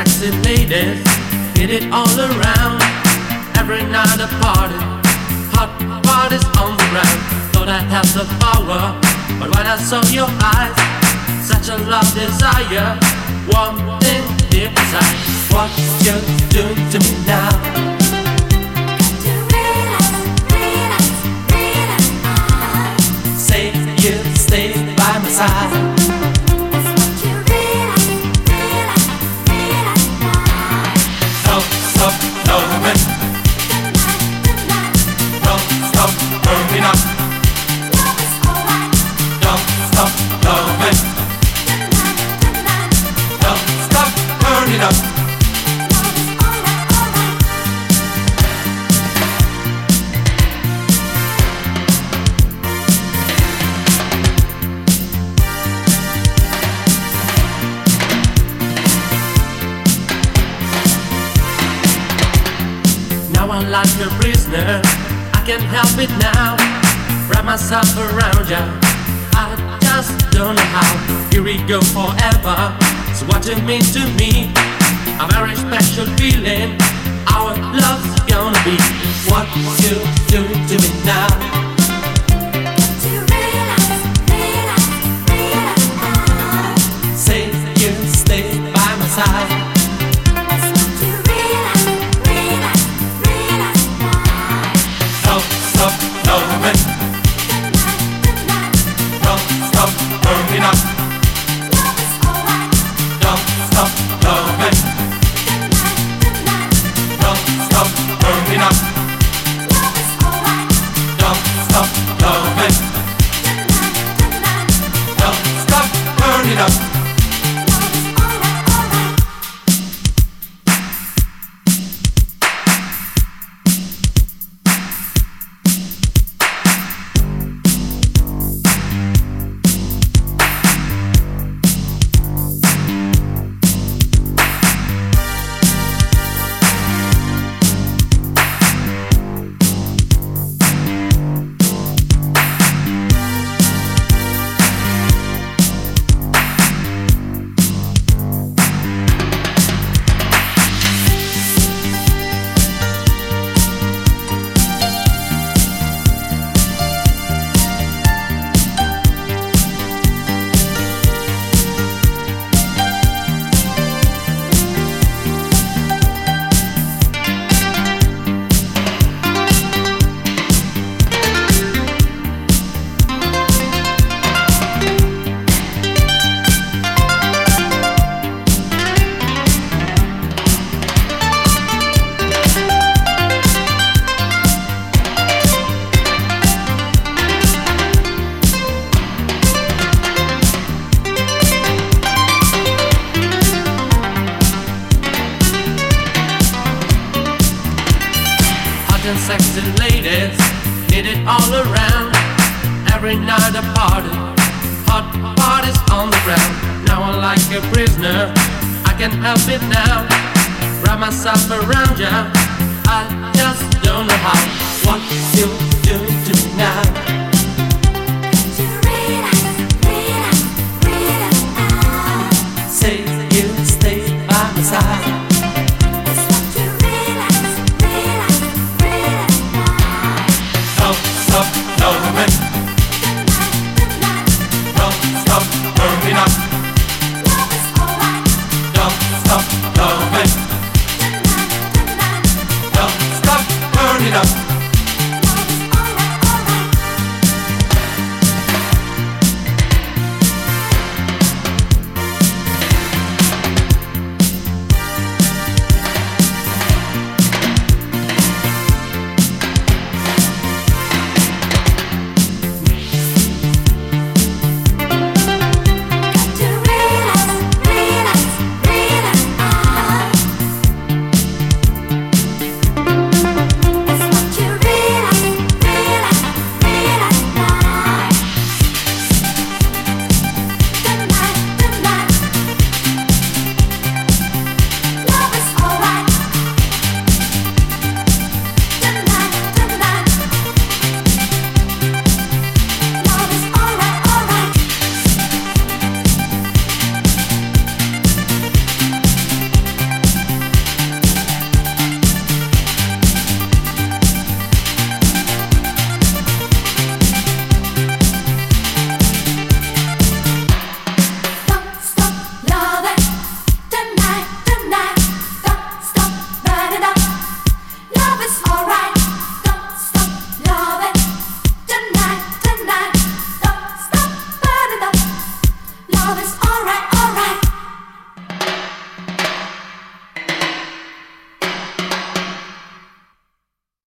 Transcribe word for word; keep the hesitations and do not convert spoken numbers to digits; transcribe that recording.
sexy ladies hit it all around. Every night a party, hot parties on the ground. Thought I had the power, but when I saw your eyes, such a love desire, one thing deep inside. What you doing to me now? Say you stay by my side. Don't stop loving. Don't stop burning up. Don't stop loving. Don't stop burning up. I'm like a prisoner, I can't help it now. Wrap myself around you, I just don't know how. Here we go forever, so what you mean to me? A very special feeling, our love's gonna be. What you doing to me now? Say you stay by my side. Sexy ladies did it all around. Every night a party, hot parties on the ground. Now I'm like a prisoner, I can't help it now. Wrap myself around you, I just don't know how. What you doing to me now?